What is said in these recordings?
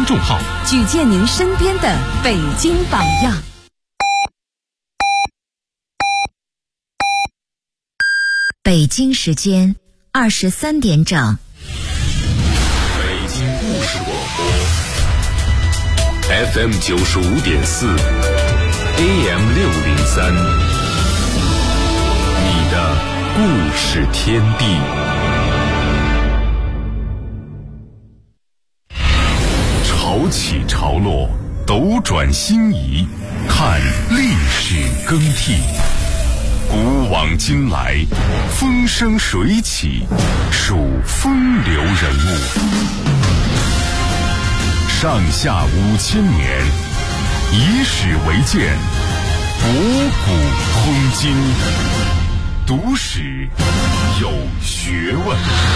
公众号， 举荐您身边的北京榜样。 北京时间23点整。 北京故事广播 FM 95.4 AM 603，你的故事天地。潮起潮落，斗转星移，看历史更替。古往今来，风生水起，数风流人物。上下5000年，以史为鉴，博古通今，读史有学问。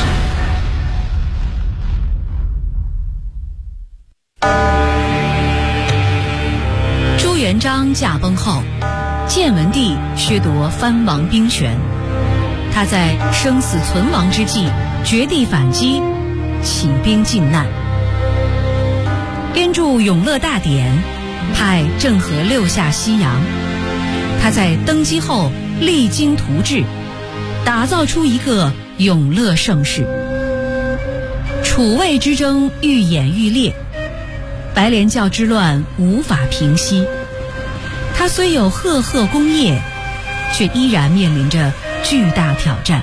朱元璋驾崩后，建文帝削夺藩王兵权，他在生死存亡之际绝地反击，起兵靖难，编著《永乐大典》，派郑和六下西洋。他在登基后励精图治，打造出一个永乐盛世。楚魏之争愈演愈烈，白莲教之乱无法平息。他虽有赫赫功业，却依然面临着巨大挑战。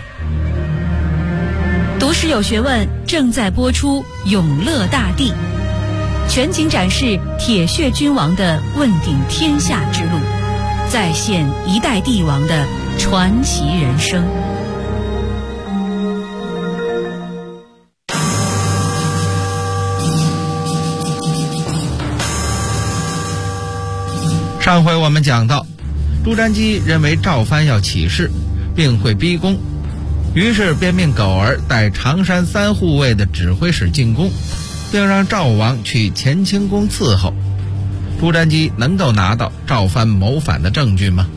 读史有学问正在播出《永乐大帝》，全景展示铁血君王的问鼎天下之路，再现一代帝王的传奇人生。 上回我们讲到，朱瞻基认为赵藩要起事，并会逼宫，于是便命狗儿带常山3护卫的指挥使进宫，并让赵王去乾清宫伺候。朱瞻基能够拿到赵藩谋反的证据吗？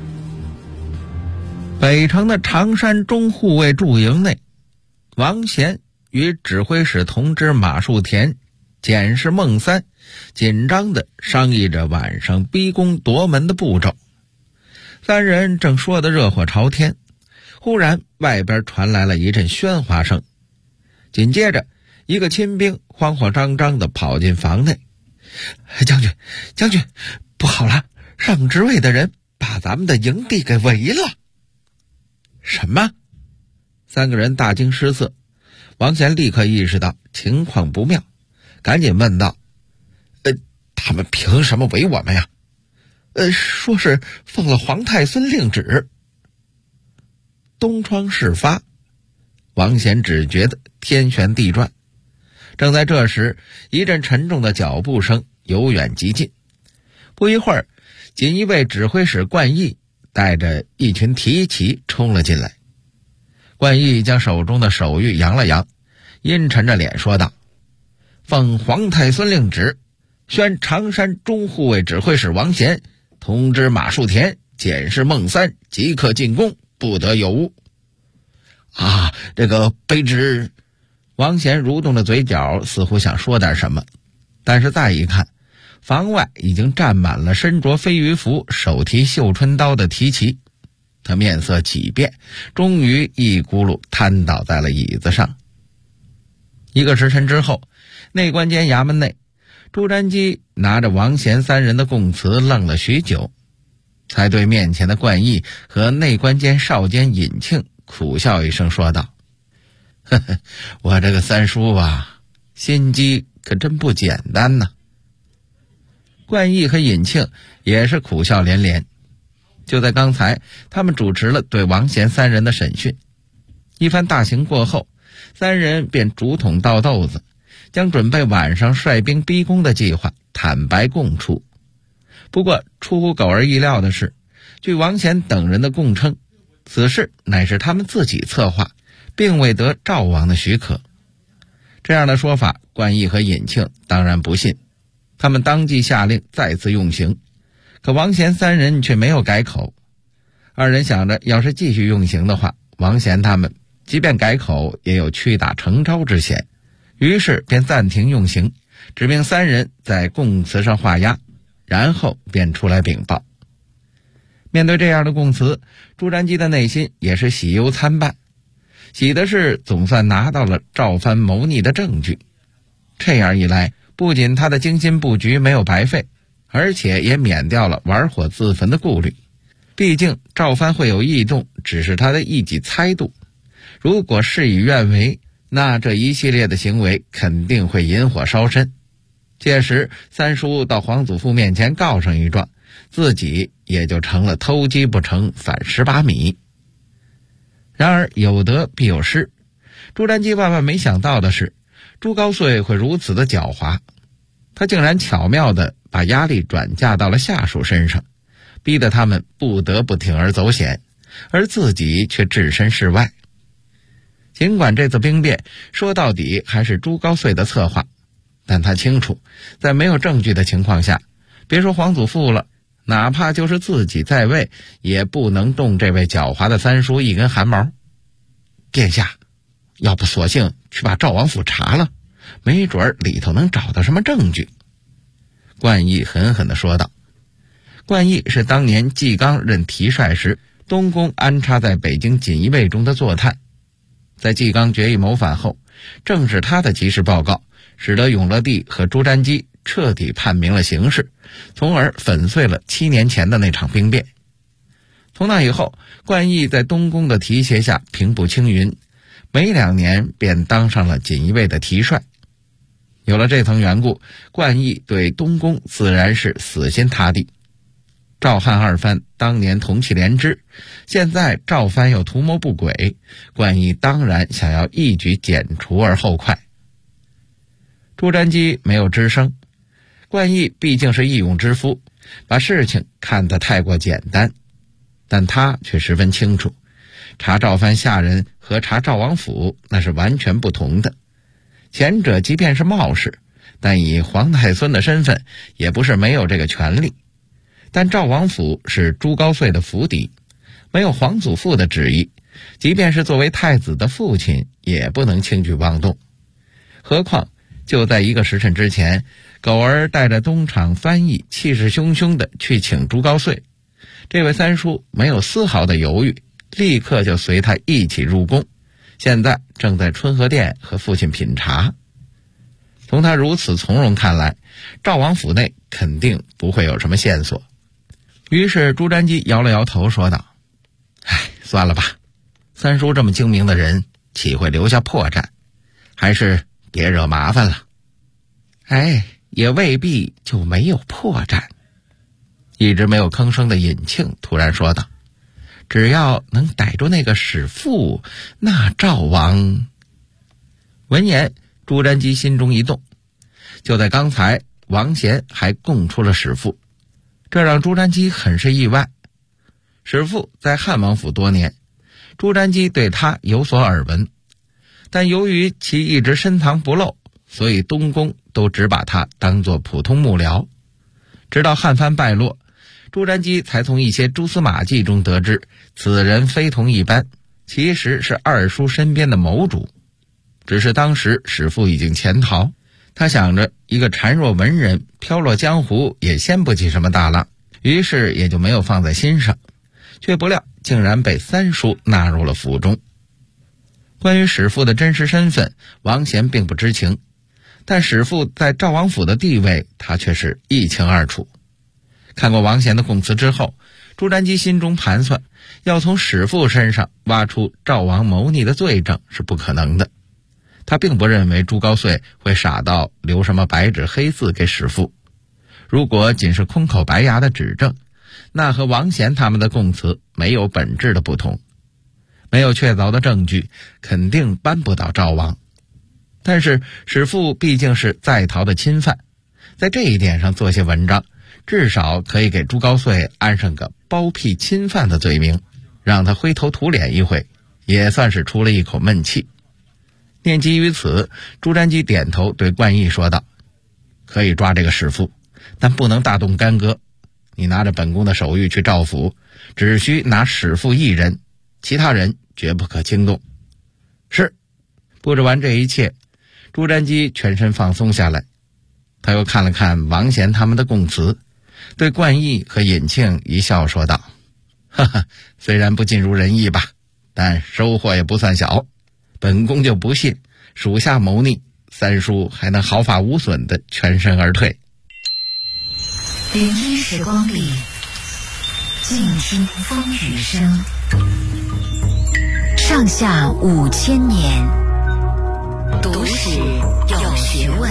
北城的常山中护卫驻营内，王贤与指挥使同知马树田、检视孟三紧张地商议着晚上逼宫夺门的步骤。三人正说得热火朝天，忽然外边传来了一阵喧哗声，紧接着一个亲兵慌慌张张地跑进房内。将军，不好了，上职位的人把咱们的营地给围了。什么？三个人大惊失色。王贤立刻意识到情况不妙，赶紧问道：他们凭什么围我们呀？说是奉了皇太孙令旨。东窗事发，王贤只觉得天旋地转。正在这时，一阵沉重的脚步声由远及近。不一会儿，锦衣卫指挥使冠毅带着一群提骑冲了进来。冠毅将手中的手谕扬了扬，阴沉着脸说道：奉皇太孙令旨，宣常山中护卫指挥使王贤通知马树田、检视孟三即刻进宫，不得有误。这个卑职……王贤蠕动着嘴角，似乎想说点什么，但是再一看，房外已经站满了身着飞鱼服、手提绣春刀的提骑。他面色几变，终于一咕噜瘫倒在了椅子上。一个时辰之后，内官监衙门内，朱瞻基拿着王贤三人的供词愣了许久，才对面前的冠毅和内官监少监尹庆苦笑一声说道：我这个三叔啊，心机可真不简单呢。冠毅和尹庆也是苦笑连连。就在刚才，他们主持了对王贤三人的审讯。一番大刑过后，三人便竹筒倒豆子，将准备晚上率兵逼宫的计划坦白供出。不过出乎狗儿意料的是，据王贤等人的供称，此事乃是他们自己策划，并未得赵王的许可。这样的说法，冠毅和尹庆当然不信，他们当即下令再次用刑。可王贤三人却没有改口。二人想着，要是继续用刑的话，王贤他们即便改口也有屈打成招之嫌，于是便暂停用刑， 指命3人在供词上画押，然后便出来禀报。面对这样的供词，朱瞻基的内心也是喜忧参半。喜的是总算拿到了赵藩谋逆的证据，这样一来，不仅他的精心布局没有白费，而且也免掉了玩火自焚的顾虑。毕竟赵藩会有异动，只是他的一己猜度，如果事与愿违，那这一系列的行为肯定会引火烧身。届时三叔到皇祖父面前告上一状，自己也就成了偷鸡不成反18米。然而有得必有失，朱瞻基万万没想到的是，朱高燧会如此的狡猾，他竟然巧妙地把压力转嫁到了下属身上，逼得他们不得不铤而走险，而自己却置身事外。尽管这次兵变说到底还是朱高燧的策划，但他清楚，在没有证据的情况下，别说皇祖父了，哪怕就是自己在位，也不能动这位狡猾的三叔一根汗毛。殿下，要不索性去把赵王府查了，没准里头能找到什么证据。冠毅狠狠地说道。冠毅是当年纪纲任提帅时，东宫安插在北京锦衣卫中的坐探。在纪纲决议谋反后，正是他的及时报告，使得永乐帝和朱瞻基彻底判明了形势，从而粉碎了7年前的那场兵变。从那以后，冠毅在东宫的提携下平步青云，没2年便当上了锦衣卫的提帅。有了这层缘故，冠毅对东宫自然是死心塌地。赵汉2藩当年同气连枝，现在赵藩又图谋不轨，冠毅当然想要一举剪除而后快。朱瞻基没有吱声，冠毅毕竟是义勇之夫，把事情看得太过简单，但他却十分清楚，查赵藩下人和查赵王府那是完全不同的。前者即便是冒失，但以皇太孙的身份也不是没有这个权利。但赵王府是朱高燧的府邸，没有皇祖父的旨意，即便是作为太子的父亲也不能轻举妄动。何况就在1个时辰之前，狗儿带着东厂翻译气势汹汹地去请朱高燧，这位三叔没有丝毫的犹豫，立刻就随他一起入宫，现在正在春和殿和父亲品茶。从他如此从容看来，赵王府内肯定不会有什么线索。于是朱瞻基摇了摇头说道，算了吧，三叔这么精明的人，岂会留下破绽，还是别惹麻烦了。也未必就没有破绽。一直没有吭声的尹庆突然说道，只要能逮住那个使妇，那赵王……闻言，朱瞻基心中一动。就在刚才，王贤还供出了使妇，这让朱瞻基很是意外。使妇在汉王府多年，朱瞻基对他有所耳闻，但由于其一直深藏不露，所以东宫都只把他当作普通幕僚。直到汉藩败落，朱瞻基才从一些蛛丝马迹中得知，此人非同一般，其实是二叔身边的谋主。只是当时使妇已经潜逃，他想着一个孱弱文人飘落江湖也掀不起什么大浪，于是也就没有放在心上，却不料竟然被三叔纳入了府中。关于使妇的真实身份，王贤并不知情，但使妇在赵王府的地位，他却是一清二楚。看过王贤的供词之后，朱瞻基心中盘算，要从使妇身上挖出赵王谋逆的罪证是不可能的。他并不认为朱高燧会傻到留什么白纸黑字给使妇，如果仅是空口白牙的指证，那和王贤他们的供词没有本质的不同。没有确凿的证据，肯定扳不倒赵王。但是使妇毕竟是在逃的亲犯，在这一点上做些文章，至少可以给朱高燧安上个包庇亲犯的罪名，让他灰头土脸一回，也算是出了一口闷气。念及于此，朱瞻基点头对冠毅说道，可以抓这个使妇，但不能大动干戈。你拿着本宫的手谕去赵府，只需拿使妇一人，其他人绝不可轻动。是。布置完这一切，朱瞻基全身放松下来。 他又看了看王贤他们的供词，对冠毅和尹庆一笑说道：哈哈，虽然不尽如人意吧，但收获也不算小。本宫就不信属下谋逆，三叔还能毫发无损地全身而退。 聆听时光里，静听风雨声。上下5000年，读史有学问。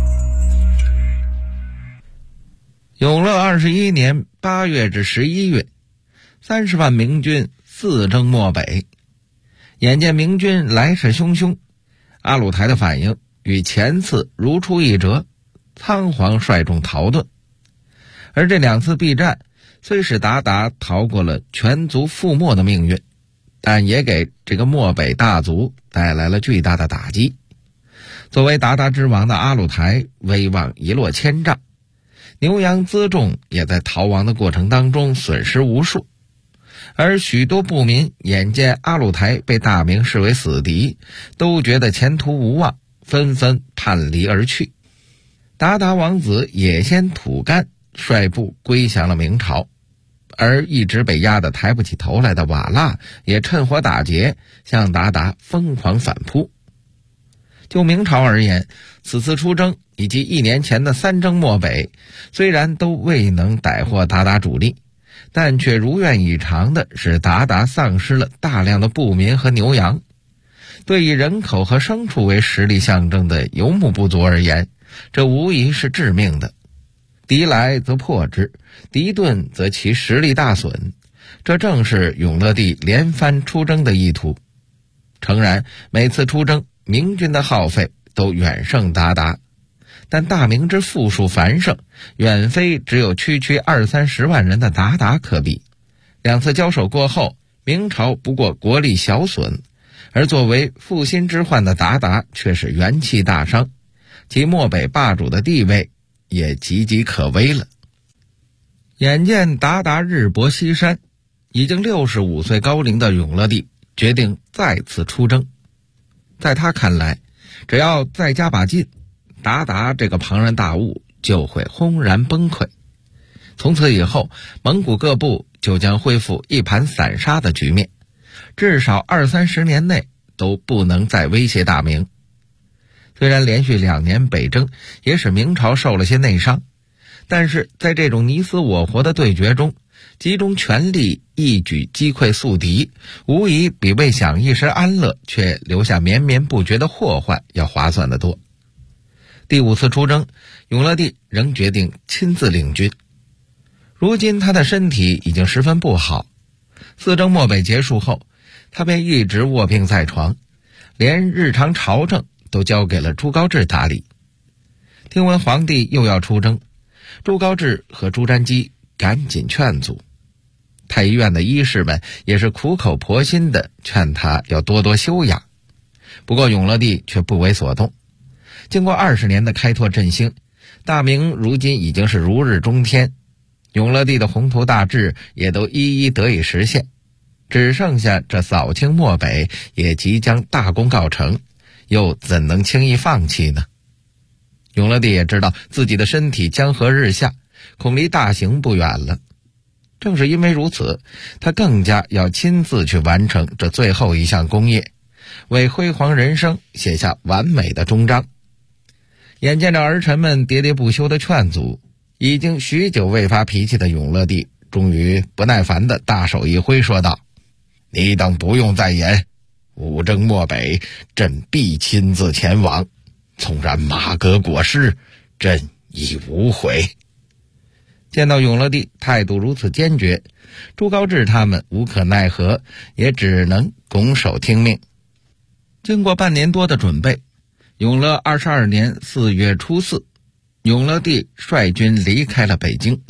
永乐21年8月至11月，30万明军四征漠北。眼见明军来势汹汹，阿鲁台的反应与前次如出一辙，仓皇率众逃遁。而这2次避战虽使鞑靼逃过了全族覆没的命运，但也给这个漠北大族带来了巨大的打击。作为鞑靼之王的阿鲁台威望一落千丈，牛羊辎重也在逃亡的过程当中损失无数。而许多部民眼见阿鲁台被大明视为死敌，都觉得前途无望，纷纷叛离而去。鞑靼王子也先吐干率部归降了明朝，而一直被压得抬不起头来的瓦剌也趁火打劫，向鞑靼疯狂反扑。就明朝而言，此次出征以及1年前的3征漠北，虽然都未能逮获鞑靼主力，但却如愿以偿的使鞑靼丧失了大量的部民和牛羊。对以人口和牲畜为实力象征的游牧部族而言，这无疑是致命的。敌来则破之，敌遁则其实力大损，这正是永乐帝连番出征的意图。诚然，每次出征明军的耗费都远胜鞑靼，但大明之富庶繁盛，远非只有区区20-30万人的鞑靼可比。2次交手过后，明朝不过国力小损，而作为复兴之患的鞑靼却是元气大伤，其漠北霸主的地位也岌岌可危了。眼见鞑靼日薄西山，已经65岁高龄的永乐帝决定再次出征。在他看来，只要再加把劲，鞑靼这个庞然大物就会轰然崩溃。从此以后，蒙古各部就将恢复一盘散沙的局面，至少20-30年内都不能再威胁大明。虽然连续2年北征也使明朝受了些内伤，但是在这种你死我活的对决中，集中全力一举击溃宿敌，无疑比为享一时安乐却留下绵绵不绝的祸患要划算得多。第5次出征，永乐帝仍决定亲自领军。如今他的身体已经十分不好，4征漠北结束后，他便一直卧病在床，连日常朝政都交给了朱高炽打理。听闻皇帝又要出征，朱高炽和朱瞻基赶紧劝阻。太医院的医士们也是苦口婆心地劝他要多多休养。不过永乐帝却不为所动。经过20年的开拓振兴，大明如今已经是如日中天，永乐帝的宏图大志也都一一得以实现，只剩下这扫清漠北也即将大功告成，又怎能轻易放弃呢？永乐帝也知道自己的身体江河日下，恐离大行不远了。正是因为如此，他更加要亲自去完成这最后一项功业，为辉煌人生写下完美的终章。眼见着儿臣们喋喋不休的劝阻，已经许久未发脾气的永乐帝终于不耐烦的大手一挥说道：你等不用再言，5征漠北，朕必亲自前往，纵然马革裹尸，朕亦无悔。见到永乐帝态度如此坚决，朱高炽他们无可奈何，也只能拱手听命。经过半年多的准备，永乐22年4月初4，永乐帝率军离开了北京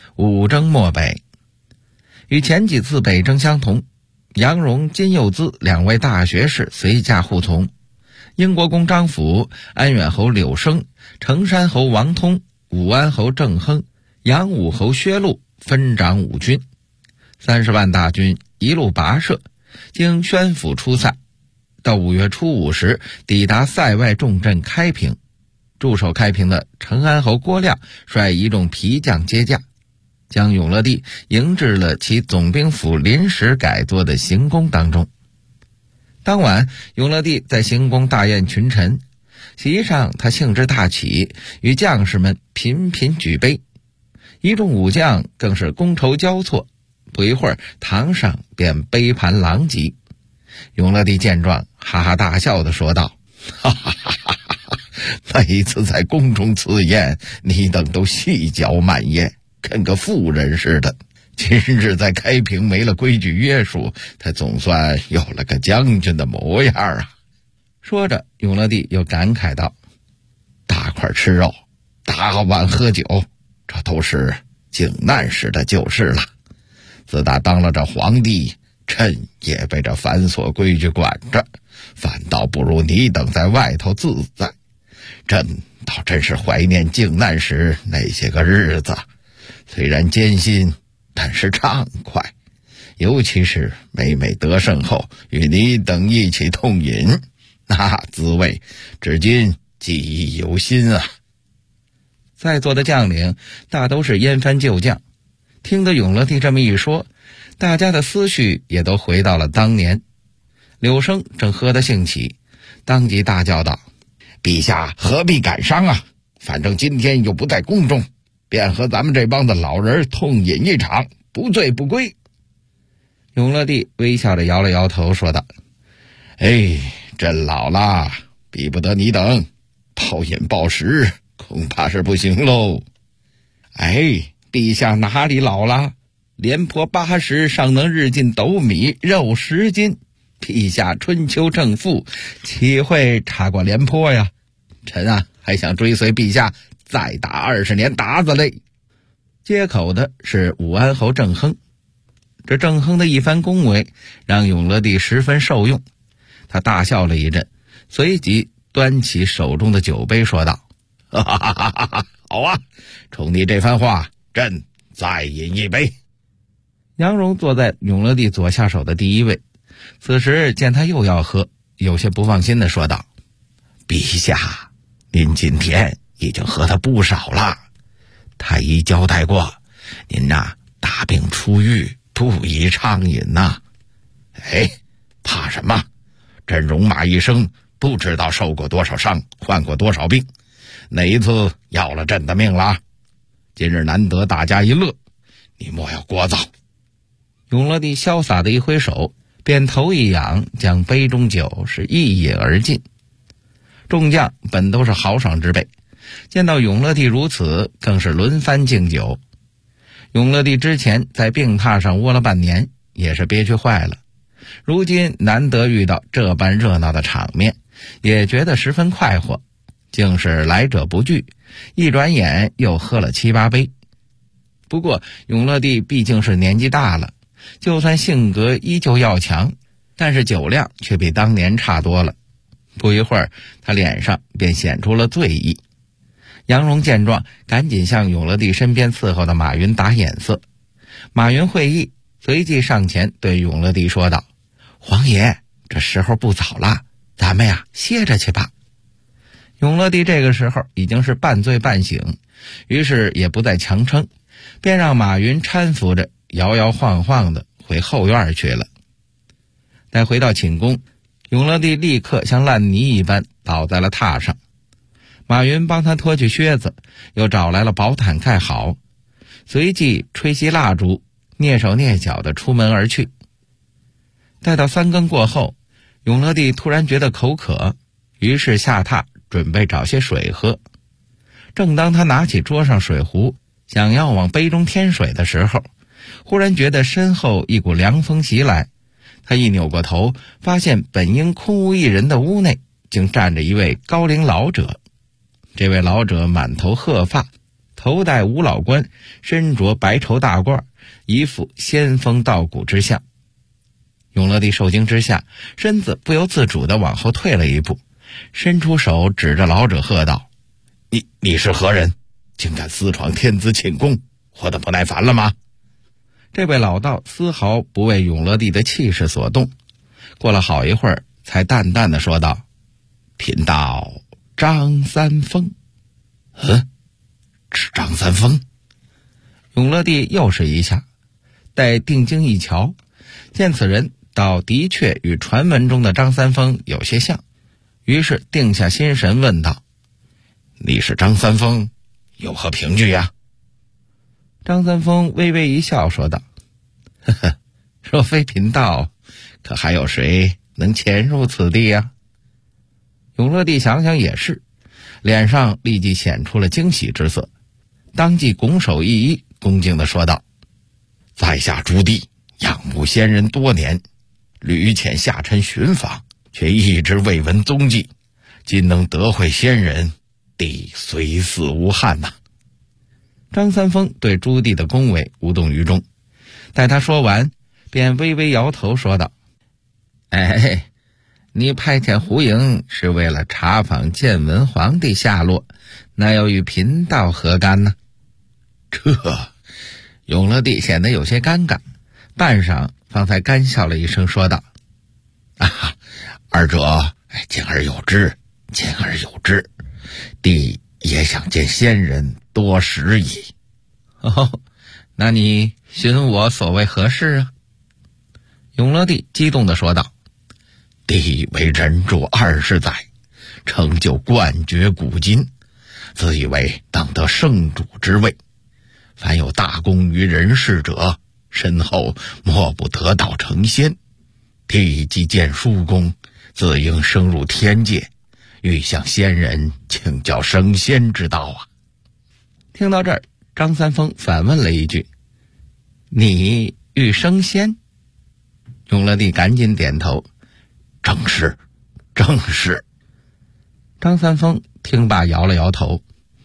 ，5征漠北。与前几次北征相同，杨荣、金幼滋2位大学士随驾护从，英国公张辅、安远侯柳生、成山侯王通、武安侯郑亨、扬武侯薛禄分掌5军，30万大军一路跋涉，经宣府出塞，到5月初5时抵达塞外重镇开平。 驻守开平的成安侯郭亮率一众皮将接驾，将永乐帝迎至了其总兵府临时改作的行宫当中。当晚，永乐帝在行宫大宴群臣，席上他兴致大起，与将士们频频举杯，一众武将更是觥筹交错，不一会儿堂上便杯盘狼藉。永乐帝见状，哈哈大笑地说道：哈哈哈哈哈！每次在宫中赐宴，你等都细嚼慢咽，跟个妇人似的。今日在开平没了规矩约束，他总算有了个将军的模样啊。说着，永乐帝又感慨道：大块吃肉，大碗喝酒，这都是靖难时的旧事了。自打当了这皇帝，朕也被这繁琐规矩管着，反倒不如你等在外头自在。朕倒真是怀念靖难时那些个日子，虽然艰辛，但是畅快，尤其是每每得胜后与你等一起痛饮，那滋味至今记忆犹新啊。在座的将领大都是燕藩旧将，听得永乐帝这么一说，大家的思绪也都回到了当年。柳生正喝得兴起，当即大叫道：陛下何必感伤啊，反正今天又不在宫中，便和咱们这帮的老人痛饮一场，不醉不归。永乐帝微笑着摇了摇头说道：朕老了，比不得你等，暴饮暴食恐怕是不行喽。陛下哪里老了，廉颇80尚能日进斗米，肉10斤，陛下春秋正负，岂会差过廉颇呀？臣还想追随陛下再打20年鞑子嘞。接口的是武安侯郑亨，这郑亨的一番恭维让永乐帝十分受用，他大笑了一阵，随即端起手中的酒杯说道：哈哈哈哈哈，好啊，冲你这番话，朕再饮一杯。杨荣坐在永乐帝左下手的第一位，此时见他又要喝，有些不放心地说道：陛下，您今天已经喝得不少了，太医交代过，您大病初愈，不宜畅饮呐。怕什么？朕戎马一生，不知道受过多少伤，患过多少病，哪一次要了朕的命了？今日难得大家一乐，你莫要聒噪。永乐帝潇洒的一挥手，便头一仰，将杯中酒是一饮而尽。众将本都是豪爽之辈，见到永乐帝如此，更是轮番敬酒。永乐帝之前在病榻上窝了半年，也是憋屈坏了，如今难得遇到这般热闹的场面，也觉得十分快活，竟是来者不拒，一转眼又喝了7、8杯。不过永乐帝毕竟是年纪大了，就算性格依旧要强，但是酒量却比当年差多了。不一会儿，他脸上便显出了醉意。杨荣见状，赶紧向永乐帝身边伺候的马云打眼色。马云会意，随即上前对永乐帝说道：皇爷，这时候不早了，咱们歇着去吧。永乐帝这个时候已经是半醉半醒，于是也不再强撑，便让马云搀扶着摇摇晃晃的回后院去了。待回到寝宫，永乐帝立刻像烂泥一般倒在了榻上。马云帮他脱去靴子，又找来了薄毯盖好，随即吹熄蜡烛，蹑手蹑脚地出门而去。待到3更过后，永乐帝突然觉得口渴，于是下榻准备找些水喝。正当他拿起桌上水壶，想要往杯中添水的时候，忽然觉得身后一股凉风袭来。他一扭过头，发现本应空无一人的屋内竟站着一位高龄老者。这位老者满头褐发，头戴五老冠，身着白绸大褂，一副仙风道骨之相。永乐帝受惊之下，身子不由自主地往后退了一步，伸出手指着老者喝道：你是何人？竟敢私闯天子寝宫，活得不耐烦了吗？这位老道丝毫不为永乐帝的气势所动，过了好一会儿，才淡淡地说道：贫道张三丰， 是张三丰。永乐帝又是一下，待定睛一瞧，见此人倒的确与传闻中的张三丰有些像，于是定下心神问道：你是张三丰，有何凭据呀？张三丰微微一笑说道：呵呵，若非贫道，可还有谁能潜入此地呀？永乐帝想想也是，脸上立即显出了惊喜之色，当即拱手一揖，恭敬地说道：在下朱棣仰慕先人多年，屡遣下臣寻访，却一直未闻踪迹，今能得会先人，帝虽死无憾呐。张三丰对朱棣的恭维无动于衷，待他说完，便微微摇头说道：你派遣胡营是为了查访建文皇帝下落，那又与贫道何干呢？永乐帝显得有些尴尬，半晌方才干笑了一声说道：二者见而有之，见而有之，帝也想见先人多时矣。那你寻我所谓何事啊？永乐帝激动地说道：帝为人主20载，成就冠绝古今，自以为当得圣主之位，凡有大功于人世者，身后莫不得道成仙。帝既见殊功，自应升入天界，欲向先人请教升仙之道啊。听到这儿，张三丰反问了一句：你欲升仙？永乐帝赶紧点头：正是。张三丰听罢摇了摇头：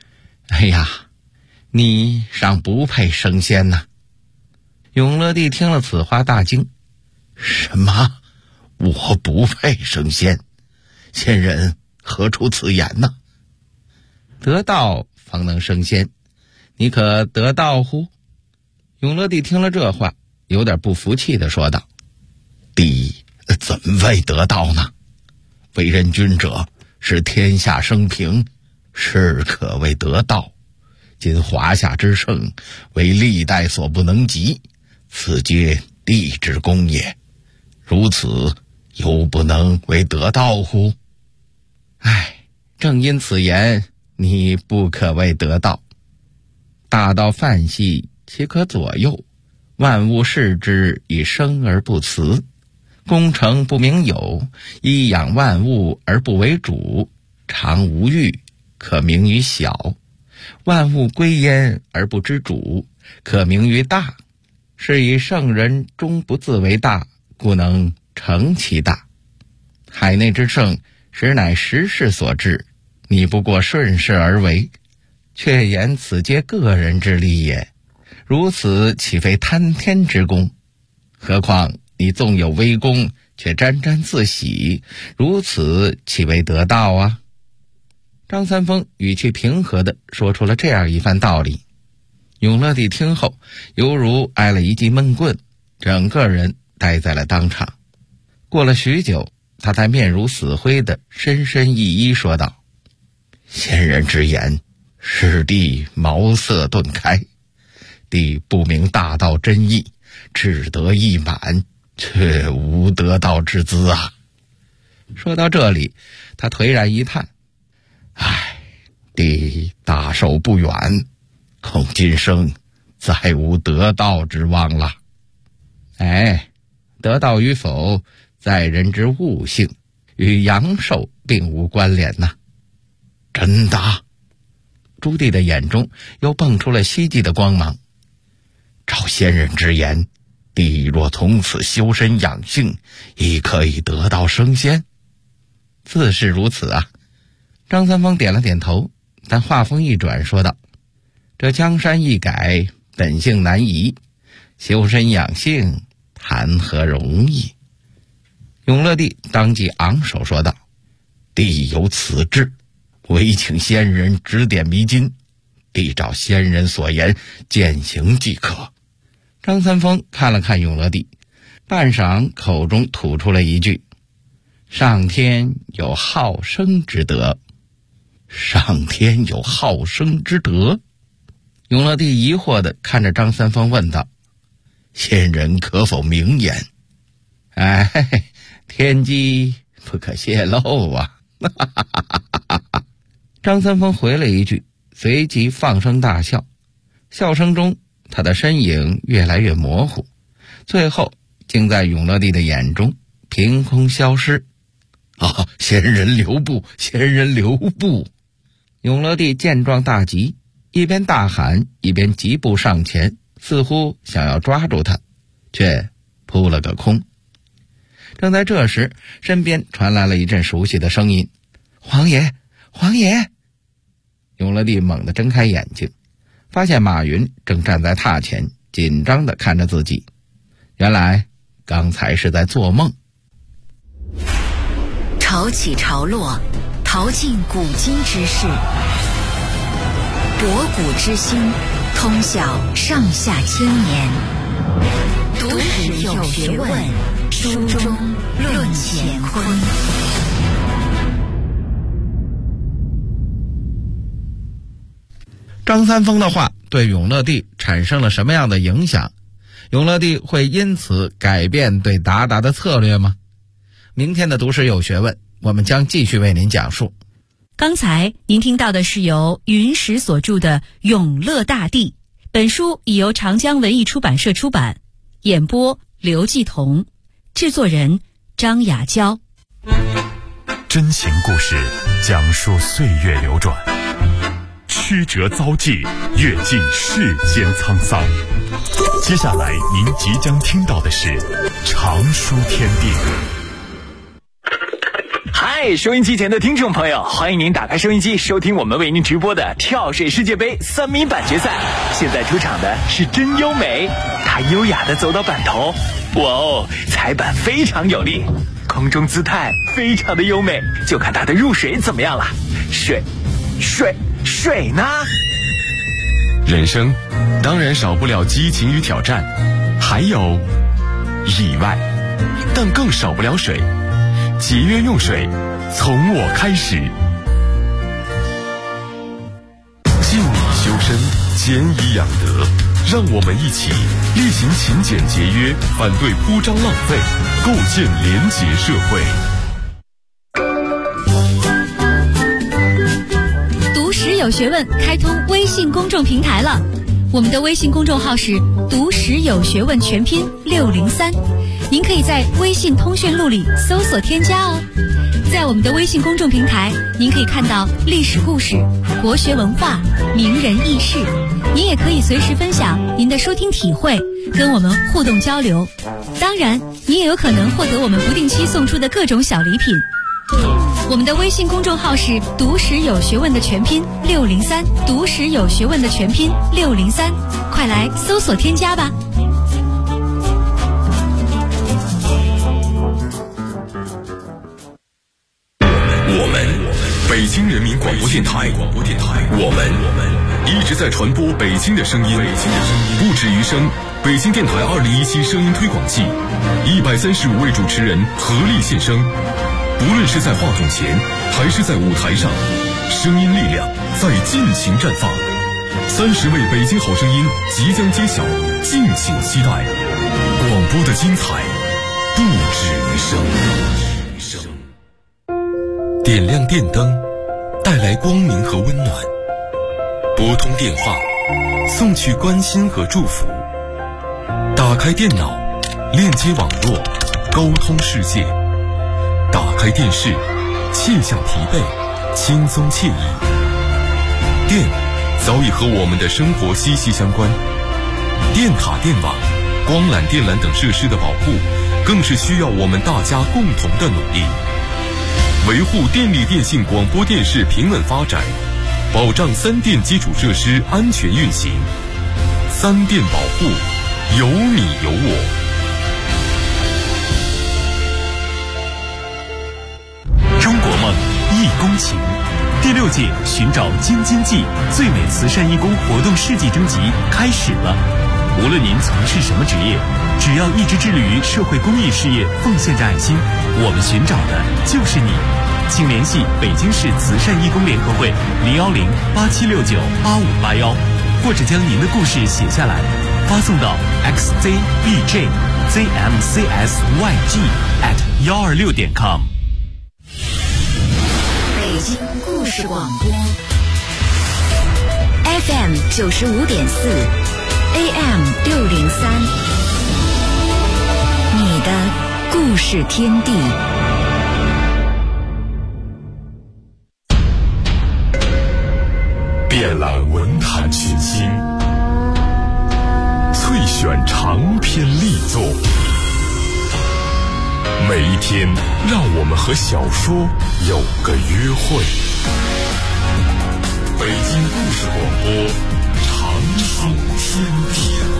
你尚不配升仙呢。永乐帝听了此话大惊：什么？我不配升仙？仙人何出此言呢？得道方能升仙，你可得道乎？永乐帝听了这话，有点不服气地说道：帝怎谓得道呢？为人君者，使天下升平，是可谓得道。今华夏之盛，为历代所不能及，此皆帝之功也。如此，又不能为得道乎？正因此言，你不可谓得道。大道泛兮，其可左右？万物视之，以生而不辞。功成不名有，以养万物而不为主。常无欲，可名于小。万物归焉而不知主，可名于大。是以圣人终不自为大，故能成其大。海内之盛，实乃时势所致，你不过顺势而为，却言此皆个人之利也。如此岂非贪天之功？何况你纵有微功，却沾沾自喜，如此岂为得道啊？张三丰语气平和地说出了这样一番道理。永乐帝听后，犹如挨了一记闷棍，整个人呆在了当场。过了许久，他才面如死灰地深深一揖说道：先人之言，使帝茅塞顿开。帝不明大道真意，志得意满，却无得道之资啊。说到这里，他颓然一叹：帝大寿不远，恐今生再无得道之望了。得道与否，在人之悟性，与阳寿并无关联呐。真的？朱棣的眼中又蹦出了希冀的光芒。照先人之言，帝若从此修身养性，亦可以得道升仙。自是如此啊。张三丰点了点头，但话锋一转说道：这江山易改，本性难移，修身养性谈何容易？永乐帝当即昂首说道：帝有此志，唯请先人指点迷津，帝照先人所言践行即可。张三丰看了看永乐帝，半晌口中吐出了一句：上天有好生之德。 上天有好生之德。永乐帝疑惑地看着张三丰问道：仙人可否明言？天机不可泄露啊。张三丰回了一句，随即放声大笑，笑声中他的身影越来越模糊，最后竟在永乐帝的眼中凭空消失。仙人留步，仙人留步！永乐帝见状大急，一边大喊一边疾步上前，似乎想要抓住他，却扑了个空。正在这时，身边传来了一阵熟悉的声音：皇爷，皇爷！永乐帝猛地睁开眼睛，发现马云正站在榻前，紧张地看着自己。原来刚才是在做梦。 潮起潮落，淘尽古今之事，博古之心，通晓上下千年，读史有学问，书中论乾坤。 张三丰的话对永乐帝产生了什么样的影响？永乐帝会因此改变对鞑靼的策略吗？明天的读史有学问，我们将继续为您讲述。 刚才您听到的是由云石所著的《永乐大帝》，本书已由长江文艺出版社出版，演播刘继彤，制作人张雅娇。 真情故事讲述岁月流转，曲折遭际，阅尽世间沧桑。接下来您即将听到的是常书天地。 嗨，收音机前的听众朋友，欢迎您打开收音机收听我们为您直播的跳水世界杯3米板决赛。现在出场的是真优美，她优雅地走到板头，哇哦，踩板非常有力，空中姿态非常的优美，就看她的入水怎么样了。水呢？ 人生当然少不了激情与挑战，还有意外，但更少不了水。节约用水，从我开始。静以修身，俭以养德，让我们一起力行勤俭节约，反对铺张浪费，构建廉洁社会。 读史有学问开通微信公众平台了，我们的微信公众号是读史有学问全拼603，您可以在微信通讯录里搜索添加哦。在我们的微信公众平台，您可以看到历史故事、国学文化、名人轶事，您也可以随时分享您的收听体会，跟我们互动交流。当然，您也有可能获得我们不定期送出的各种小礼品。我们的微信公众号是读史有学问的全拼603，读史有学问的全拼603，快来搜索添加吧。 我们北京人民广播电台，我们一直在传播北京的声音，不止于声。北京电台2017声音推广季，135位主持人合力献声。无论是在话筒前还是在舞台上，声音力量在尽情绽放。30位北京好声音即将揭晓，敬请期待。广播的精彩不止于声。点亮电灯，带来光明和温暖；拨通电话，送去关心和祝福；打开电脑，链接网络，沟通世界；打开电视，卸下疲惫，轻松惬意。电早已和我们的生活息息相关，电塔、电网、光缆、电缆等设施的保护，更是需要我们大家共同的努力。维护电力电信广播电视平稳发展，保障3电基础设施安全运行。3电保护，有你有我。 中国梦，义工情。第6届寻找京津冀最美慈善义工活动世纪征集开始了。 无论您从事什么职业，只要一直致力于社会公益事业，奉献着爱心，我们寻找的就是你。请联系北京市慈善义工联合会010-8769-8581，或者将您的故事写下来，发送到 xzbjzmcsyg@126.com。 北京故事广播 FM 95.4 AM 603，你的故事天地。 遍览文坛群星，萃选长篇力作，每一天让我们和小说有个约会。北京故事广播，长寿天地。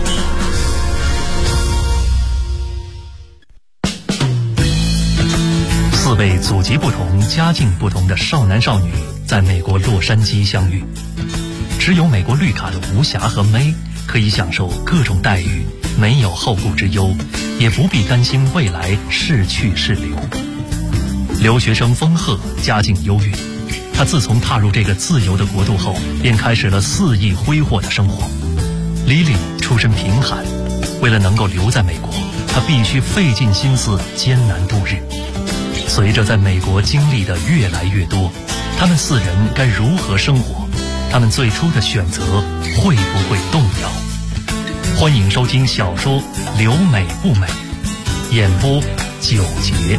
4位祖籍不同、家境不同的少男少女在美国洛杉矶相遇，持有美国绿卡的吴霞和May可以享受各种待遇，没有后顾之忧，也不必担心未来是去是留。留学生丰鹤家境优越，他自从踏入这个自由的国度后，便开始了肆意挥霍的生活。Lily 出身贫寒，为了能够留在美国，他必须费尽心思艰难度日。随着在美国经历的越来越多，他们4人该如何生活？他们最初的选择会不会动摇？欢迎收听小说《留美不美》，演播9节。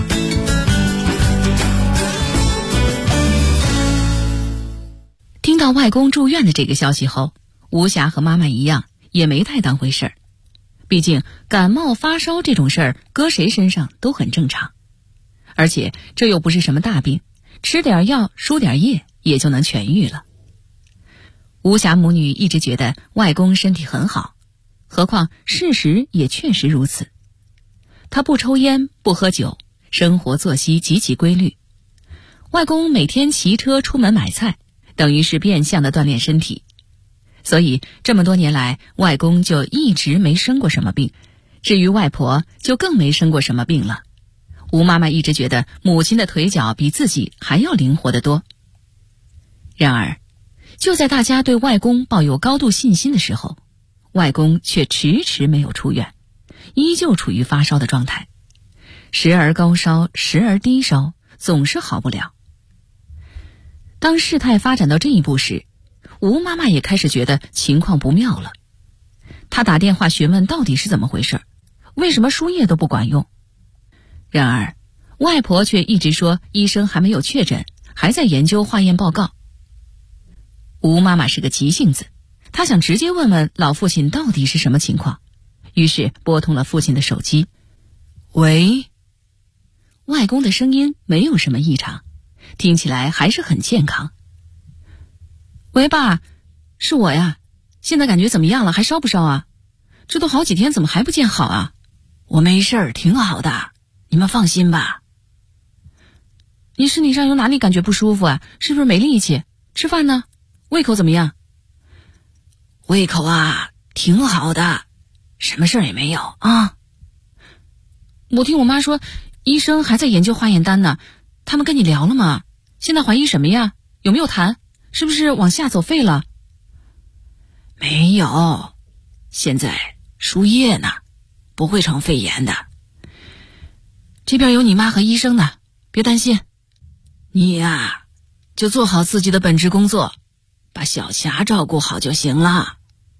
听到外公住院的这个消息后，吴霞和妈妈一样，也没太当回事儿。毕竟感冒发烧这种事儿，搁谁身上都很正常。而且这又不是什么大病，吃点药输点液也就能痊愈了。吴霞母女一直觉得外公身体很好，何况事实也确实如此。他不抽烟不喝酒，生活作息极其规律。外公每天骑车出门买菜，等于是变相的锻炼身体。所以这么多年来，外公就一直没生过什么病，至于外婆就更没生过什么病了。吴妈妈一直觉得母亲的腿脚比自己还要灵活得多。然而就在大家对外公抱有高度信心的时候，外公却迟迟没有出院，依旧处于发烧的状态，时而高烧，时而低烧，总是好不了。当事态发展到这一步时，吴妈妈也开始觉得情况不妙了。她打电话询问到底是怎么回事，为什么输液都不管用。然而外婆却一直说医生还没有确诊，还在研究化验报告。吴妈妈是个急性子，她想直接问问老父亲到底是什么情况，于是拨通了父亲的手机。喂，外公的声音没有什么异常，听起来还是很健康。喂爸，是我呀，现在感觉怎么样了？还烧不烧啊？这都好几天怎么还不见好啊？我没事儿，挺好的，你们放心吧。你身体上有哪里感觉不舒服啊？是不是没力气？吃饭呢？胃口怎么样？胃口啊，挺好的，什么事儿也没有啊。我听我妈说，医生还在研究化验单呢，他们跟你聊了吗？现在怀疑什么呀？有没有痰？是不是往下走肺了？没有，现在输液呢，不会成肺炎的。这边有你妈和医生呢，别担心。你呀，就做好自己的本职工作，把小霞照顾好就行了。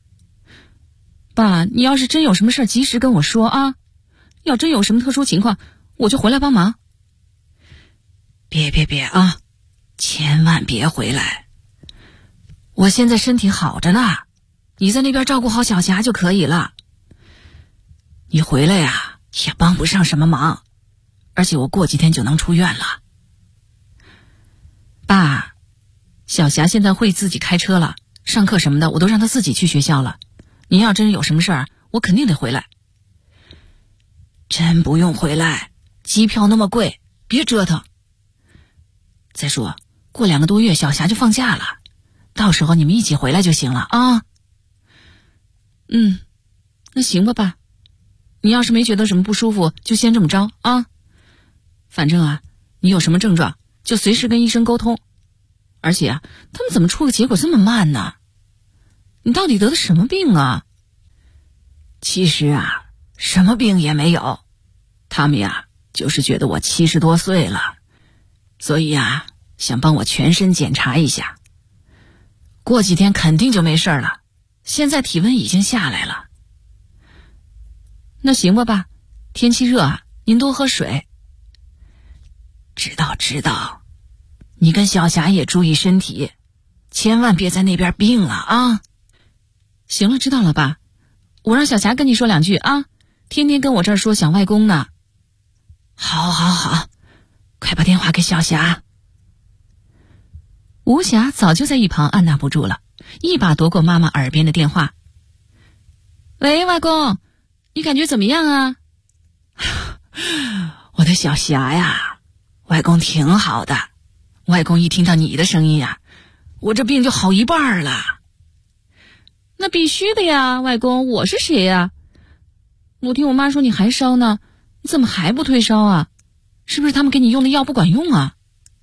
爸，你要是真有什么事及时跟我说啊，要真有什么特殊情况，我就回来帮忙。别啊，千万别回来。我现在身体好着呢，你在那边照顾好小霞就可以了。你回来呀，也帮不上什么忙，而且我过几天就能出院了。爸，小霞现在会自己开车了，上课什么的我都让她自己去学校了。您要真有什么事儿，我肯定得回来。真不用回来，机票那么贵，别折腾。再说过2个多月小霞就放假了，到时候你们一起回来就行了啊。 那行吧爸，你要是没觉得什么不舒服，就先这么着啊。反正啊，你有什么症状就随时跟医生沟通。而且啊，他们怎么出个结果这么慢呢？你到底得的什么病啊？其实啊，什么病也没有，他们呀就是觉得我70多岁了，所以啊想帮我全身检查一下，过几天肯定就没事了。现在体温已经下来了。那行吧爸，天气热啊，您多喝水。知道，你跟小霞也注意身体，千万别在那边病了啊。行了，知道了爸，我让小霞跟你说2句啊，天天跟我这儿说想外公呢。好，快把电话给小霞。吴霞早就在一旁按捺不住了，一把夺过妈妈耳边的电话。喂，外公，你感觉怎么样啊？我的小霞呀，外公挺好的。外公一听到你的声音呀，我这病就好一半了。那必须的呀，外公，我是谁呀？我听我妈说你还烧呢，你怎么还不退烧啊？是不是他们给你用的药不管用啊？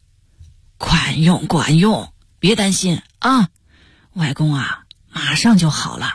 管用，别担心啊，外公啊，马上就好了。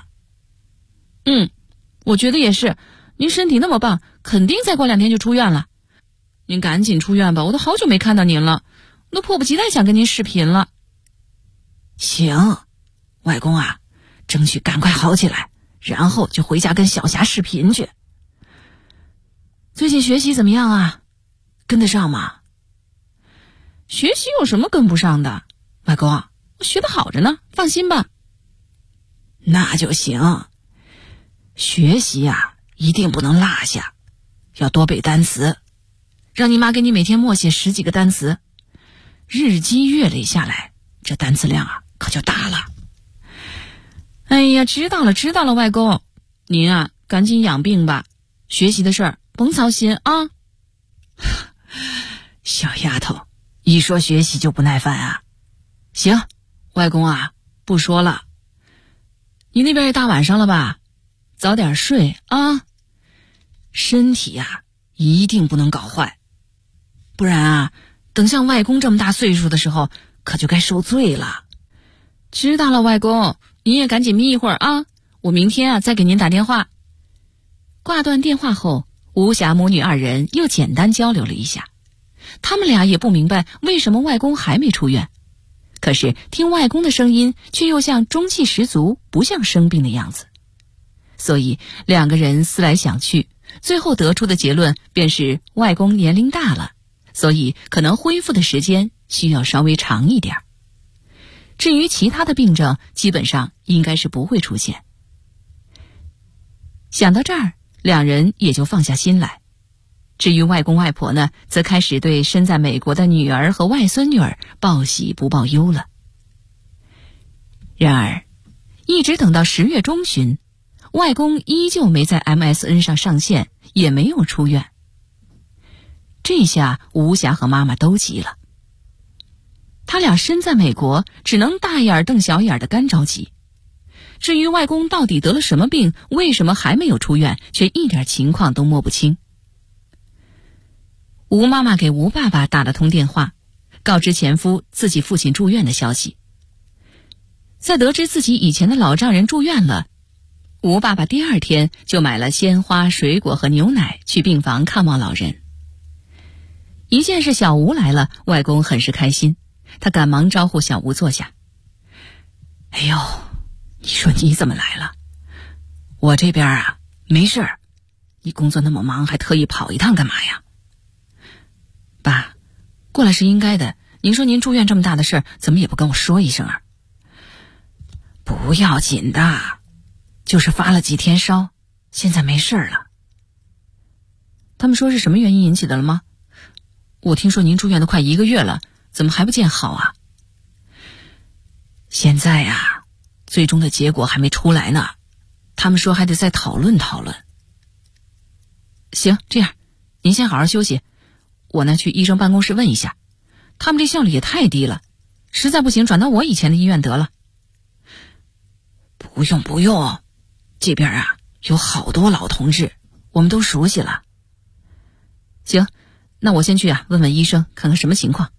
我觉得也是，您身体那么棒，肯定再过2天就出院了。您赶紧出院吧，我都好久没看到您了，我都迫不及待想跟您视频了。行，外公啊，争取赶快好起来，然后就回家跟小霞视频去。最近学习怎么样啊？跟得上吗？学习有什么跟不上的？外公，我学得好着呢，放心吧。那就行，学习啊，一定不能落下，要多背单词，让你妈给你每天默写10几个单词，日积月累下来，这单词量啊可就大了。哎呀，知道了，外公，您啊赶紧养病吧，学习的事儿甭操心啊。小丫头，一说学习就不耐烦啊。行，外公啊，不说了。你那边也大晚上了吧？早点睡啊。身体呀，一定不能搞坏，不然啊，等像外公这么大岁数的时候，可就该受罪了。知道了，外公，您也赶紧眯一会儿啊，我明天啊再给您打电话。挂断电话后，吴霞母女2人又简单交流了一下。他们俩也不明白为什么外公还没出院，可是听外公的声音却又像中气十足，不像生病的样子。所以2个人思来想去，最后得出的结论便是外公年龄大了，所以可能恢复的时间需要稍微长一点。至于其他的病症，基本上应该是不会出现。想到这儿，2人也就放下心来。至于外公外婆呢，则开始对身在美国的女儿和外孙女儿报喜不报忧了。然而一直等到10月中旬，外公依旧没在 MSN 上上线，也没有出院。这下吴霞和妈妈都急了。他俩身在美国，只能大眼瞪小眼的干着急。至于外公到底得了什么病，为什么还没有出院，却一点情况都摸不清。吴妈妈给吴爸爸打了通电话，告知前夫自己父亲住院的消息。在得知自己以前的老丈人住院了，吴爸爸第2天就买了鲜花、水果和牛奶去病房看望老人。一见是小吴来了，外公很是开心，他赶忙招呼小吴坐下。哎呦，你说你怎么来了？我这边啊没事儿，你工作那么忙，还特意跑一趟干嘛呀？爸，过来是应该的，您说您住院这么大的事儿，怎么也不跟我说一声啊？不要紧的，就是发了几天烧，现在没事了。他们说是什么原因引起的了吗？我听说您住院都快1个月了，怎么还不见好啊？现在呀，最终的结果还没出来呢，他们说还得再讨论讨论。行，这样您先好好休息，我呢去医生办公室问一下，他们这效率也太低了，实在不行转到我以前的医院得了。不用，这边啊有好多老同志，我们都熟悉了。行，那我先去问问医生，看看什么情况。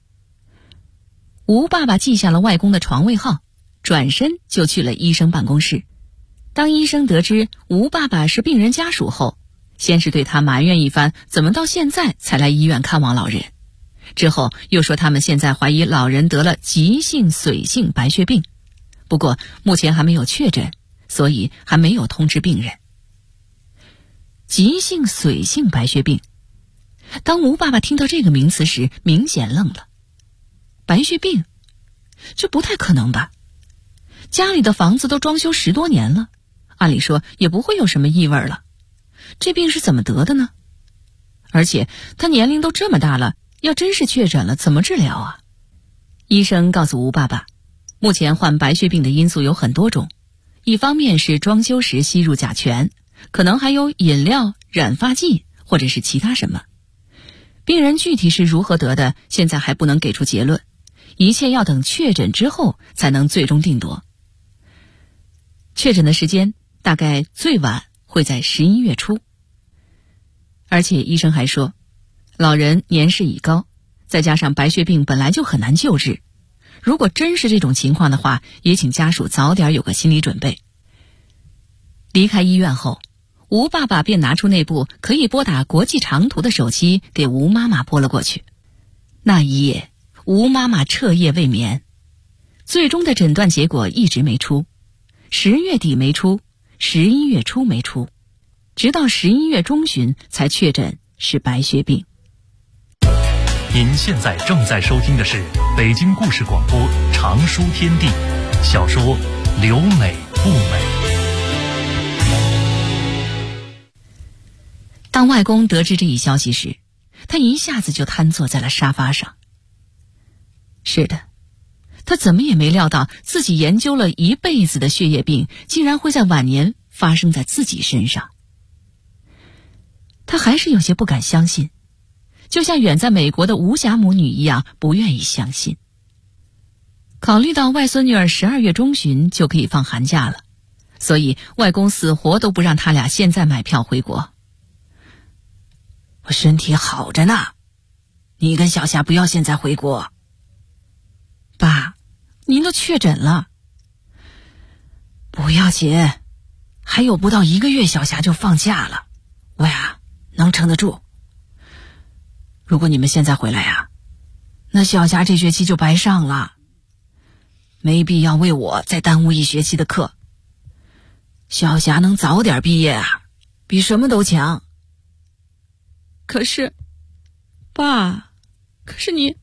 吴爸爸记下了外公的床位号，转身就去了医生办公室。当医生得知吴爸爸是病人家属后，先是对他埋怨一番，怎么到现在才来医院看望老人，之后又说他们现在怀疑老人得了急性髓性白血病，不过目前还没有确诊，所以还没有通知病人。急性髓性白血病，当吴爸爸听到这个名词时，明显愣了。白血病？这不太可能吧？家里的房子都装修10多年了，按理说也不会有什么异味了，这病是怎么得的呢？而且他年龄都这么大了，要真是确诊了，怎么治疗啊？医生告诉吴爸爸，目前患白血病的因素有很多种，一方面是装修时吸入甲醛，可能还有饮料、染发剂或者是其他什么。病人具体是如何得的，现在还不能给出结论，一切要等确诊之后才能最终定夺。确诊的时间大概最晚会在11月初。而且医生还说，老人年事已高，再加上白血病本来就很难救治，如果真是这种情况的话，也请家属早点有个心理准备。离开医院后，吴爸爸便拿出那部可以拨打国际长途的手机给吴妈妈拨了过去。那一夜，吴妈妈彻夜未眠，最终的诊断结果一直没出，10月底没出，11月初没出，直到11月中旬才确诊是白血病。 您现在正在收听的是北京故事广播长书天地小说《留美不美》。 当外公得知这一消息时，他一下子就瘫坐在了沙发上。是的，他怎么也没料到自己研究了一辈子的血液病，竟然会在晚年发生在自己身上。他还是有些不敢相信，就像远在美国的吴霞母女一样，不愿意相信。考虑到外孙女儿12月中旬就可以放寒假了，所以外公死活都不让他俩现在买票回国。我身体好着呢，你跟小霞不要现在回国。爸，您都确诊了。不要紧，还有不到1个月小霞就放假了，我能撑得住。如果你们现在回来那小霞这学期就白上了，没必要为我再耽误1学期的课。小霞能早点毕业比什么都强。可是，爸，可是你……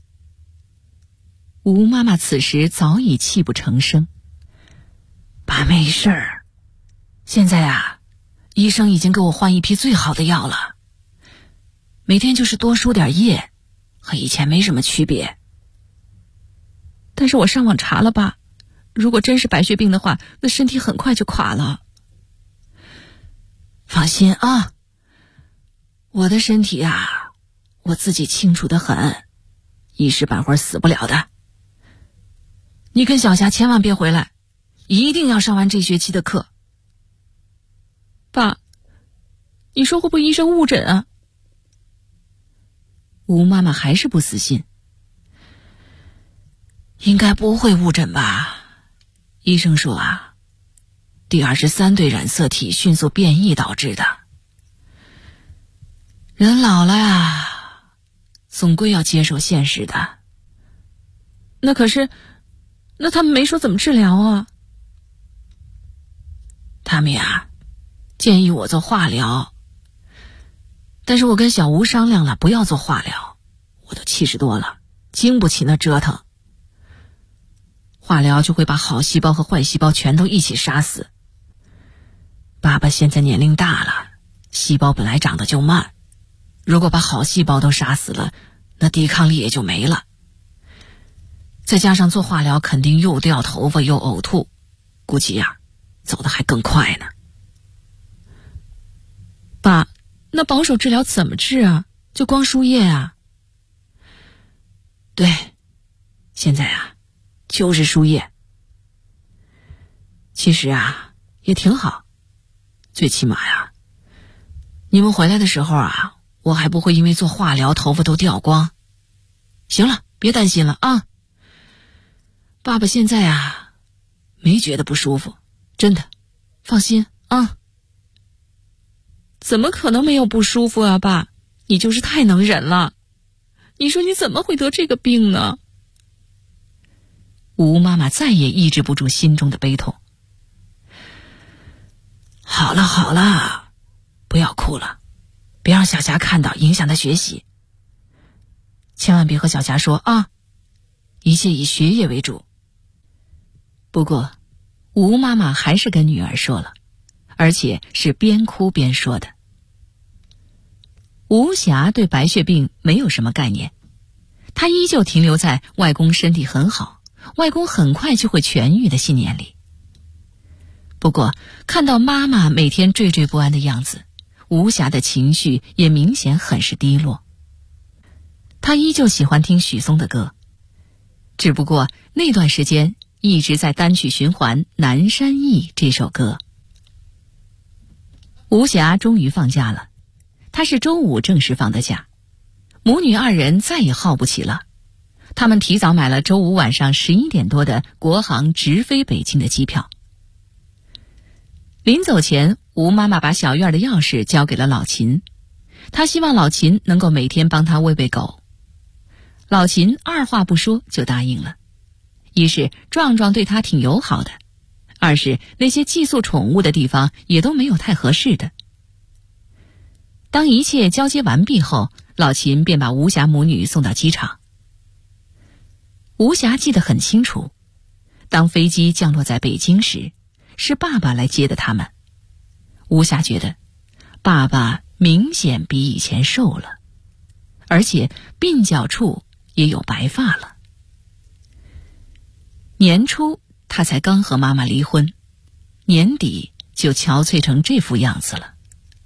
吴妈妈此时早已泣不成声。爸，没事儿，现在医生已经给我换一批最好的药了，每天就是多输点液，和以前没什么区别。但是我上网查了爸，如果真是白血病的话，那身体很快就垮了。放心我的身体我自己清楚得很，一时半会儿死不了的。你跟小霞千万别回来，一定要上完这学期的课。爸，你说会不会医生误诊吴妈妈还是不死心。应该不会误诊吧？医生说第23对染色体迅速变异导致的。人老了总归要接受现实的。那他们没说怎么治疗他们建议我做化疗，但是我跟小吴商量了，不要做化疗，我都70多了，经不起那折腾。化疗就会把好细胞和坏细胞全都一起杀死。爸爸现在年龄大了，细胞本来长得就慢，如果把好细胞都杀死了，那抵抗力也就没了。再加上做化疗肯定又掉头发又呕吐，估计走得还更快呢。爸，那保守治疗怎么治就光输液对，现在就是输液。其实也挺好， 最起码呀，你们回来的时候啊，我还不会因为做化疗头发都掉光。行了，别担心了啊。爸爸现在啊，没觉得不舒服，真的，放心啊。怎么可能没有不舒服啊，爸？你就是太能忍了。你说你怎么会得这个病呢？吴妈妈再也抑制不住心中的悲痛。好了好了，不要哭了，别让小霞看到，影响她学习。千万别和小霞说啊，一切以学业为主。不过吴妈妈还是跟女儿说了，而且是边哭边说的。吴霞对白血病没有什么概念，她依旧停留在外公身体很好，外公很快就会痊愈的信念里。不过看到妈妈每天惴惴不安的样子，吴霞的情绪也明显很是低落。她依旧喜欢听许嵩的歌，只不过那段时间一直在单曲循环《南山忆》这首歌。吴霞终于放假了，她是周五正式放的假，母女二人再也耗不起了。他们提早买了周五晚上11点多的国航直飞北京的机票。临走前，吴妈妈把小院的钥匙交给了老秦，她希望老秦能够每天帮她喂喂狗。老秦二话不说就答应了，一是壮壮对他挺友好的，二是那些寄宿宠物的地方也都没有太合适的。当一切交接完毕后，老秦便把吴霞母女送到机场。吴霞记得很清楚，当飞机降落在北京时，是爸爸来接的他们。吴霞觉得爸爸明显比以前瘦了，而且鬓角处也有白发了。年初他才刚和妈妈离婚，年底就憔悴成这副样子了。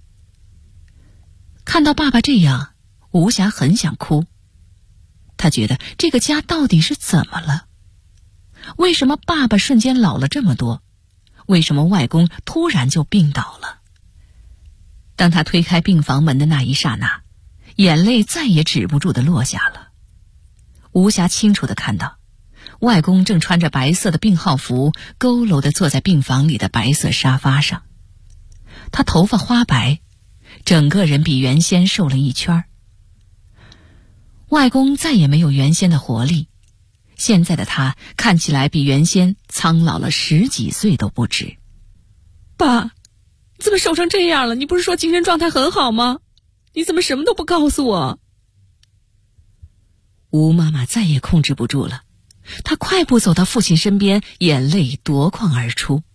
看到爸爸这样，吴霞很想哭。她觉得这个家到底是怎么了？为什么爸爸瞬间老了这么多？为什么外公突然就病倒了？当她推开病房门的那一刹那，眼泪再也止不住地落下了。吴霞清楚地看到，外公正穿着白色的病号服，佝偻地坐在病房里的白色沙发上。他头发花白，整个人比原先瘦了一圈。外公再也没有原先的活力，现在的他看起来比原先苍老了10几岁都不止。爸，怎么瘦成这样了？你不是说精神状态很好吗？你怎么什么都不告诉我？吴妈妈再也控制不住了，她快步走到父亲身边，眼泪夺眶而出。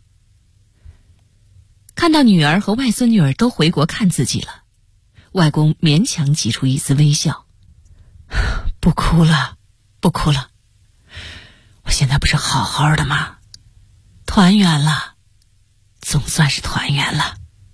看到女儿和外孙女儿都回国看自己了，外公勉强挤出一丝微笑。不哭了，不哭了，我现在不是好好的吗？团圆了，总算是团圆了。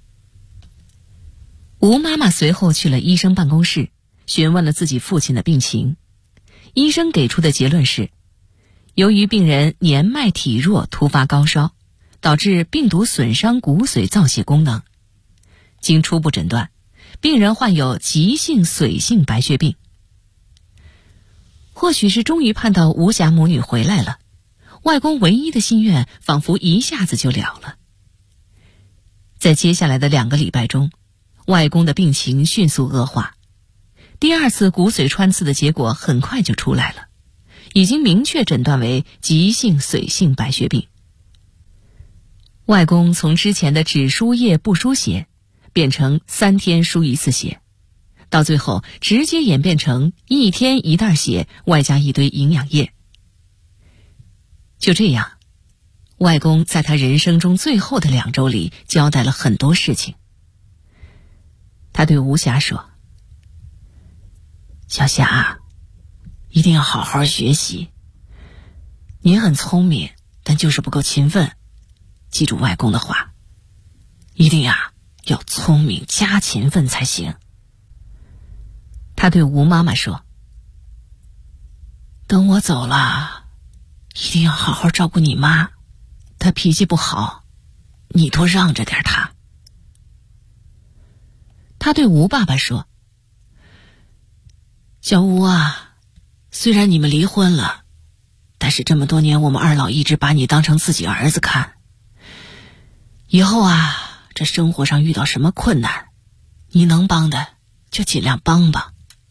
吴妈妈随后去了医生办公室，询问了自己父亲的病情。医生给出的结论是，由于病人年迈体弱，突发高烧，导致病毒损伤骨髓造血功能。经初步诊断，病人患有急性髓性白血病。或许是终于盼到吴霞母女回来了，外公唯一的心愿仿佛一下子就了了。在接下来的2个礼拜中，外公的病情迅速恶化。第2次骨髓穿刺的结果很快就出来了，已经明确诊断为急性髓性白血病。外公从之前的只输液不输血，变成3天输1次血，到最后直接演变成1天1袋血，外加一堆营养液。就这样，外公在他人生中最后的2周里交代了很多事情。他对吴霞说：小霞，一定要好好学习，你很聪明，但就是不够勤奋，记住外公的话，一定要聪明加勤奋才行。他对吴妈妈说：等我走了，一定要好好照顾你妈，她脾气不好，你多让着点她， 他对吴爸爸说：“小吴啊，虽然你们离婚了，但是这么多年我们二老一直把你当成自己儿子看。以后啊，这生活上遇到什么困难，你能帮的就尽量帮吧。”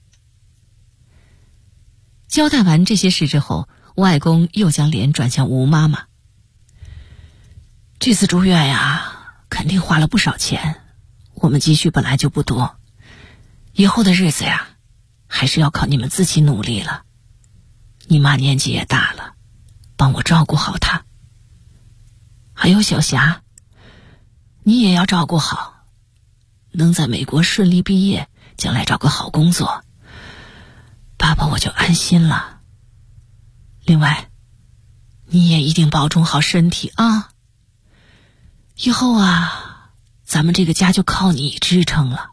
交代完这些事之后，外公又将脸转向吴妈妈：“这次住院呀，肯定花了不少钱，我们积蓄本来就不多，以后的日子呀，还是要靠你们自己努力了。你妈年纪也大了，帮我照顾好她。还有小霞，你也要照顾好，能在美国顺利毕业，将来找个好工作，爸爸我就安心了。另外，你也一定保重好身体啊。以后啊，咱们这个家就靠你支撑了。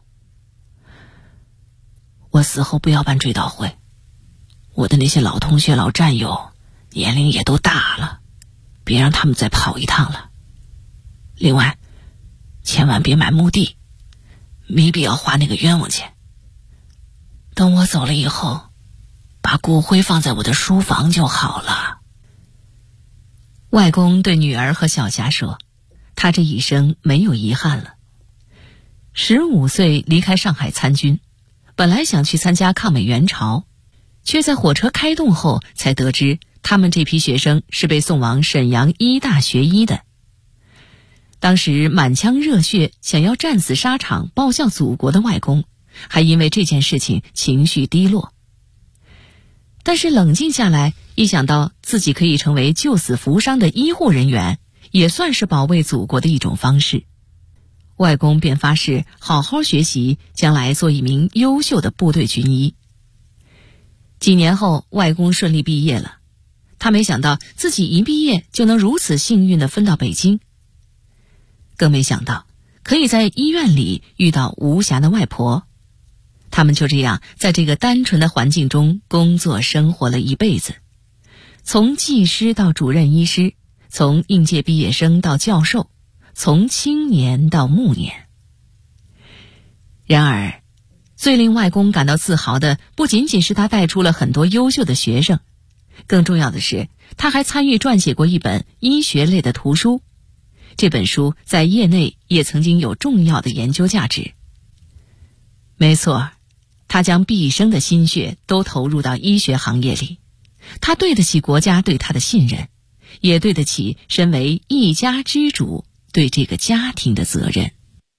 我死后不要办追悼会，我的那些老同学、老战友年龄也都大了，别让他们再跑一趟了。另外，千万别买墓地，没必要花那个冤枉钱。等我走了以后，把骨灰放在我的书房就好了。外公对女儿和小霞说，他这一生没有遗憾了。15岁离开上海参军，本来想去参加抗美援朝，却在火车开动后才得知，他们这批学生是被送往沈阳医大学医的。当时满腔热血想要战死沙场报效祖国的外公，还因为这件事情情绪低落。但是冷静下来，一想到自己可以成为救死扶伤的医护人员，也算是保卫祖国的一种方式，外公便发誓好好学习，将来做一名优秀的部队军医。几年后，外公顺利毕业了，他没想到自己一毕业就能如此幸运地分到北京，更没想到可以在医院里遇到吴霞的外婆。他们就这样在这个单纯的环境中工作生活了一辈子，从技师到主任医师，从应届毕业生到教授，从青年到暮年。然而，最令外公感到自豪的不仅仅是他带出了很多优秀的学生，更重要的是，他还参与撰写过一本医学类的图书。这本书在业内也曾经有重要的研究价值。没错，他将毕生的心血都投入到医学行业里，他对得起国家对他的信任，也对得起身为一家之主对这个家庭的责任。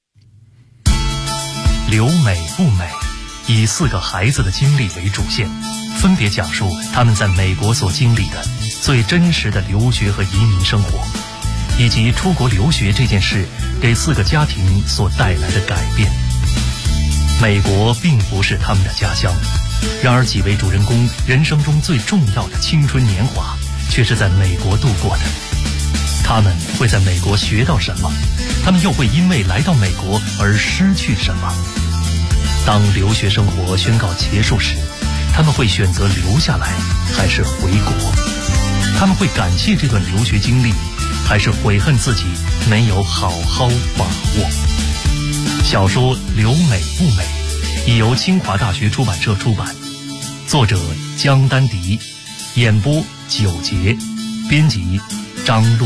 留美不美，以4个孩子的经历为主线，分别讲述他们在美国所经历的最真实的留学和移民生活，以及出国留学这件事给4个家庭所带来的改变。美国并不是他们的家乡，然而几位主人公人生中最重要的青春年华却是在美国度过的。他们会在美国学到什么？他们又会因为来到美国而失去什么？当留学生活宣告结束时，他们会选择留下来还是回国？他们会感谢这段留学经历，还是悔恨自己没有好好把握？小说《留美不美》已由清华大学出版社出版，作者江丹迪，演播9节，编辑张璐。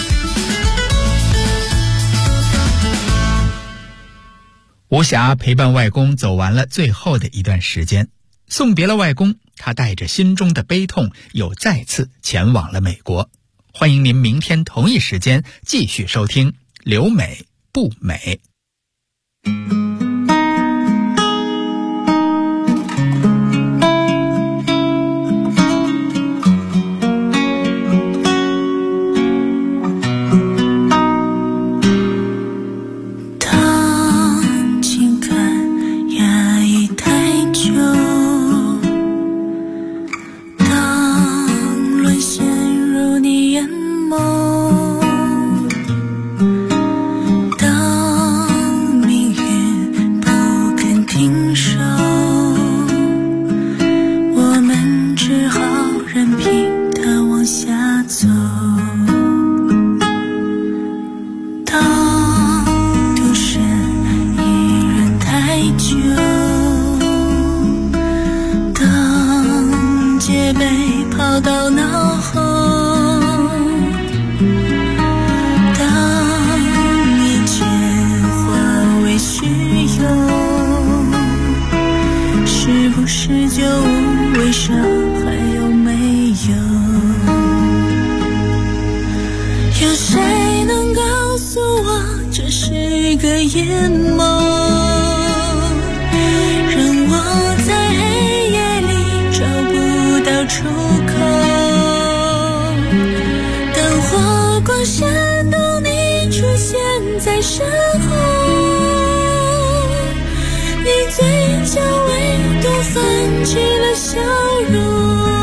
吴霞陪伴外公走完了最后的一段时间，送别了外公，他带着心中的悲痛，又再次前往了美国。欢迎您明天同一时间继续收听《留美不美》。 当情感压抑太久，当沦陷入你眼眸，当命运是个眼眸，让我在黑夜里找不到出口。当火光闪动，你出现在身后，你嘴角唯独泛起了笑容。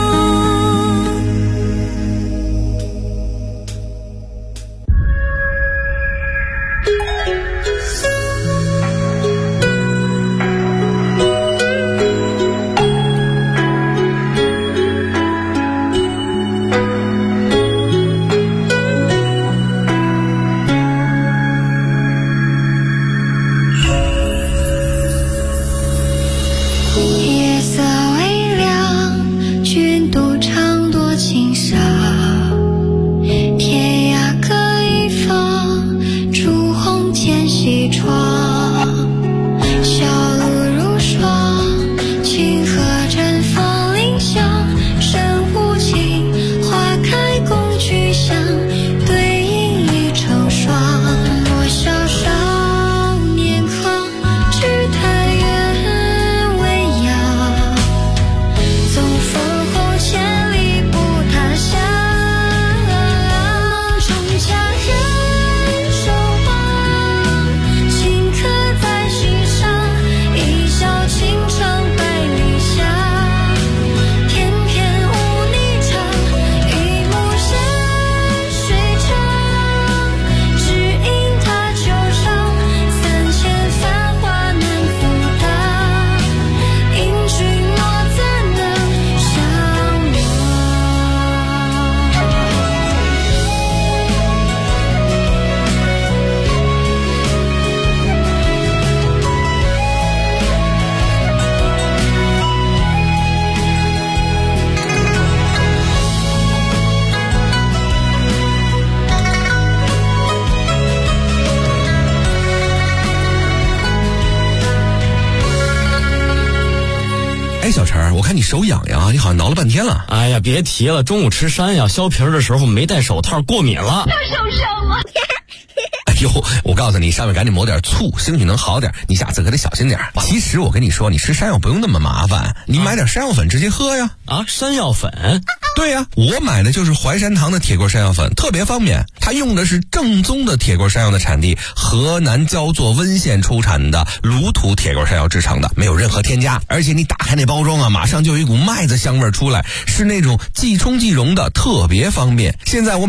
夜色微凉，君独唱多情伤。天涯各一方，烛红渐西窗。小路如霜，清河绽放林香。深无情，花开共去向，对影已成双。我小少年狂，只叹缘未央。纵烽后千里不他乡，梦中佳人守望，情刻在心上。一笑倾城百里香，偏偏无你唱。一幕山水长，只因他旧伤。3000繁华难负当，因君我怎能相哎，小陈，我看你手痒痒，你好像挠了半天了。 哎呀，别提了，中午吃山药削皮儿的时候没戴手套，过敏了。 受伤了。 哎呦，我告诉你，上面赶紧抹点醋，兴许能好点。你下次可得小心点。其实我跟你说，你吃山药不用那么麻烦，你买点山药粉直接喝呀。 啊，山药粉？ 对呀，我买的就是淮山堂的铁棍山药粉，特别方便。它用的是正宗的铁棍山药的产地河南焦作温县出产的卤土铁棍山药制成的，没有任何添加。而且你打开那包装啊，马上就有一股麦子香味出来，是那种即冲即溶的，特别方便。现在我